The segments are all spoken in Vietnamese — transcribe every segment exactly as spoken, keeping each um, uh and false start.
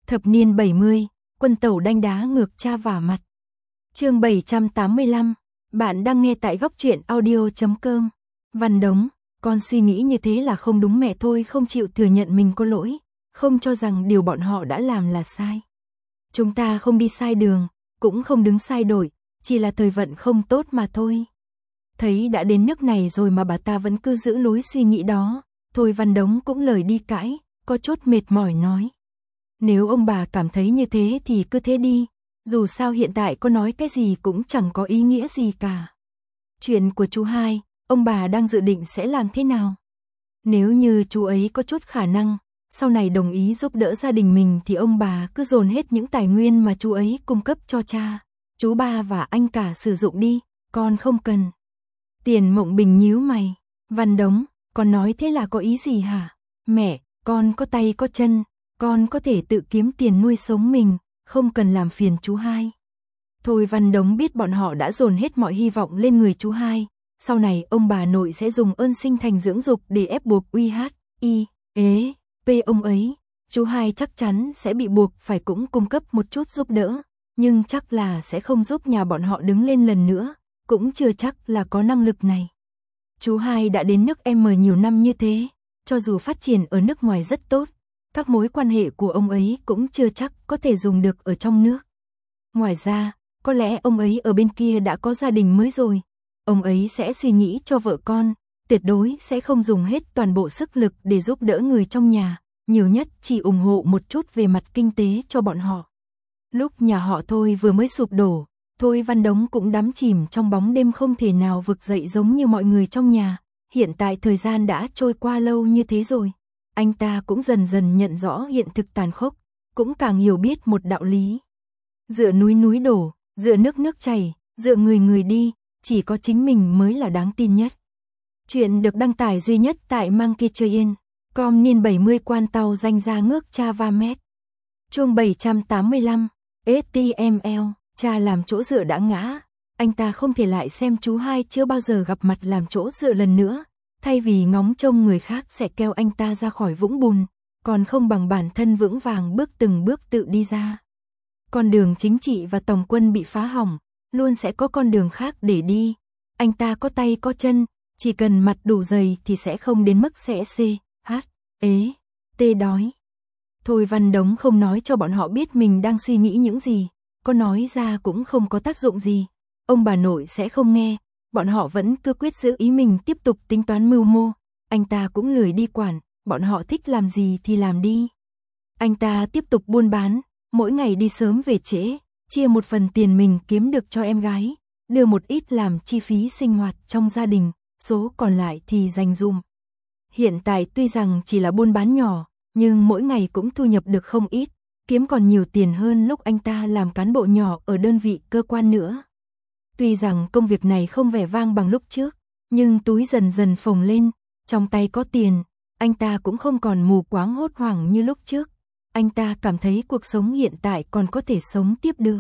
Thập niên bảy mươi, quân tẩu đanh đá ngược cha vả mặt. Chương bảy trăm tám mươi lăm, bạn đang nghe tại góc truyện audio chấm com. Văn Đống, con suy nghĩ như thế là không đúng, mẹ thôi không chịu thừa nhận mình có lỗi, không cho rằng điều bọn họ đã làm là sai. Chúng ta không đi sai đường, cũng không đứng sai đổi, chỉ là thời vận không tốt mà thôi. Thấy đã đến nước này rồi mà bà ta vẫn cứ giữ lối suy nghĩ đó, thôi Văn Đống cũng lời đi cãi, có chút mệt mỏi nói. Nếu ông bà cảm thấy như thế thì cứ thế đi, dù sao hiện tại có nói cái gì cũng chẳng có ý nghĩa gì cả. Chuyện của chú hai, ông bà đang dự định sẽ làm thế nào? Nếu như chú ấy có chút khả năng, sau này đồng ý giúp đỡ gia đình mình thì ông bà cứ dồn hết những tài nguyên mà chú ấy cung cấp cho cha, chú ba và anh cả sử dụng đi, con không cần. Tiền Mộng Bình nhíu mày, Văn Đống, con nói thế là có ý gì hả? Mẹ, con có tay có chân, con có thể tự kiếm tiền nuôi sống mình, không cần làm phiền chú hai. Thôi Văn Đống biết bọn họ đã dồn hết mọi hy vọng lên người chú hai, sau này ông bà nội sẽ dùng ơn sinh thành dưỡng dục để ép buộc uy hát, y, ế, p ông ấy. Chú hai chắc chắn sẽ bị buộc phải cũng cung cấp một chút giúp đỡ, nhưng chắc là sẽ không giúp nhà bọn họ đứng lên lần nữa, cũng chưa chắc là có năng lực này. Chú hai đã đến nước M nhiều năm như thế, cho dù phát triển ở nước ngoài rất tốt, các mối quan hệ của ông ấy cũng chưa chắc có thể dùng được ở trong nước. Ngoài ra, có lẽ ông ấy ở bên kia đã có gia đình mới rồi, ông ấy sẽ suy nghĩ cho vợ con, tuyệt đối sẽ không dùng hết toàn bộ sức lực để giúp đỡ người trong nhà, nhiều nhất chỉ ủng hộ một chút về mặt kinh tế cho bọn họ. Lúc nhà họ Thôi vừa mới sụp đổ, Thôi Văn Đống cũng đắm chìm trong bóng đêm không thể nào vực dậy giống như mọi người trong nhà. Hiện tại thời gian đã trôi qua lâu như thế rồi, anh ta cũng dần dần nhận rõ hiện thực tàn khốc, cũng càng hiểu biết một đạo lý. Dựa núi núi đổ, dựa nước nước chảy, dựa người người đi, chỉ có chính mình mới là đáng tin nhất. Chuyện được đăng tải duy nhất tại Monkey Train, com niên bảy mươi quan tàu danh ra ngước cha va mét. Chương bảy trăm tám mươi lăm, ét tê em lờ, cha làm chỗ dựa đã ngã, anh ta không thể lại xem chú hai chưa bao giờ gặp mặt làm chỗ dựa lần nữa, thay vì ngóng trông người khác sẽ kéo anh ta ra khỏi vũng bùn, còn không bằng bản thân vững vàng bước từng bước tự đi ra. Con đường chính trị và tổng quân bị phá hỏng, luôn sẽ có con đường khác để đi, anh ta có tay có chân, chỉ cần mặt đủ dày thì sẽ không đến mức sẽ c, h, ế, tê đói. Thôi Văn Đống không nói cho bọn họ biết mình đang suy nghĩ những gì, có nói ra cũng không có tác dụng gì, ông bà nội sẽ không nghe, bọn họ vẫn cứ quyết giữ ý mình tiếp tục tính toán mưu mô, anh ta cũng lười đi quản, bọn họ thích làm gì thì làm đi. Anh ta tiếp tục buôn bán, mỗi ngày đi sớm về trễ, chia một phần tiền mình kiếm được cho em gái, đưa một ít làm chi phí sinh hoạt trong gia đình, số còn lại thì dành dụm. Hiện tại tuy rằng chỉ là buôn bán nhỏ, nhưng mỗi ngày cũng thu nhập được không ít, kiếm còn nhiều tiền hơn lúc anh ta làm cán bộ nhỏ ở đơn vị cơ quan nữa. Tuy rằng công việc này không vẻ vang bằng lúc trước, nhưng túi dần dần phồng lên, trong tay có tiền, anh ta cũng không còn mù quáng hốt hoảng như lúc trước. Anh ta cảm thấy cuộc sống hiện tại còn có thể sống tiếp được.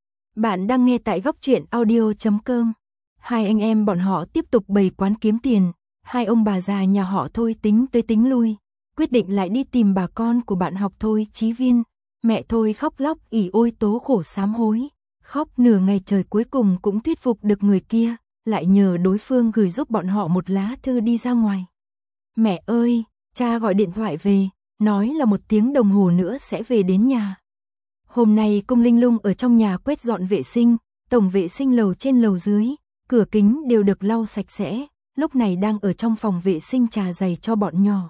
Bạn đang nghe tại góc truyện audio chấm com. Hai anh em bọn họ tiếp tục bày quán kiếm tiền, hai ông bà già nhà họ Thôi tính tới tính lui, quyết định lại đi tìm bà con của bạn học Thôi Chí Viên. Mẹ Thôi khóc lóc ỉ ôi tố khổ sám hối, khóc nửa ngày trời cuối cùng cũng thuyết phục được người kia, lại nhờ đối phương gửi giúp bọn họ một lá thư đi ra ngoài. Mẹ ơi, cha gọi điện thoại về, nói là một tiếng đồng hồ nữa sẽ về đến nhà. Hôm nay Cung Linh Lung ở trong nhà quét dọn vệ sinh, tổng vệ sinh lầu trên lầu dưới, cửa kính đều được lau sạch sẽ, lúc này đang ở trong phòng vệ sinh trà giày cho bọn nhỏ.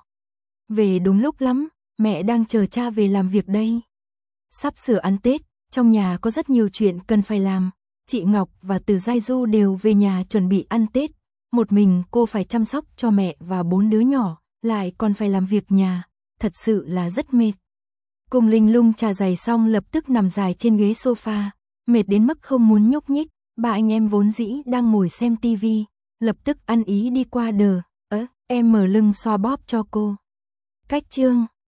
Về đúng lúc lắm, mẹ đang chờ cha về làm việc đây. Sắp sửa ăn Tết, trong nhà có rất nhiều chuyện cần phải làm, chị Ngọc và Từ Giai Du đều về nhà chuẩn bị ăn Tết, một mình cô phải chăm sóc cho mẹ và bốn đứa nhỏ, lại còn phải làm việc nhà, thật sự là rất mệt. Cung Linh Lung trà giày xong lập tức nằm dài trên ghế sofa, mệt đến mức không muốn nhúc nhích, ba anh em vốn dĩ đang ngồi xem tivi, lập tức ăn ý đi qua đờ, ớ, em mở lưng xoa bóp cho cô. Cách chương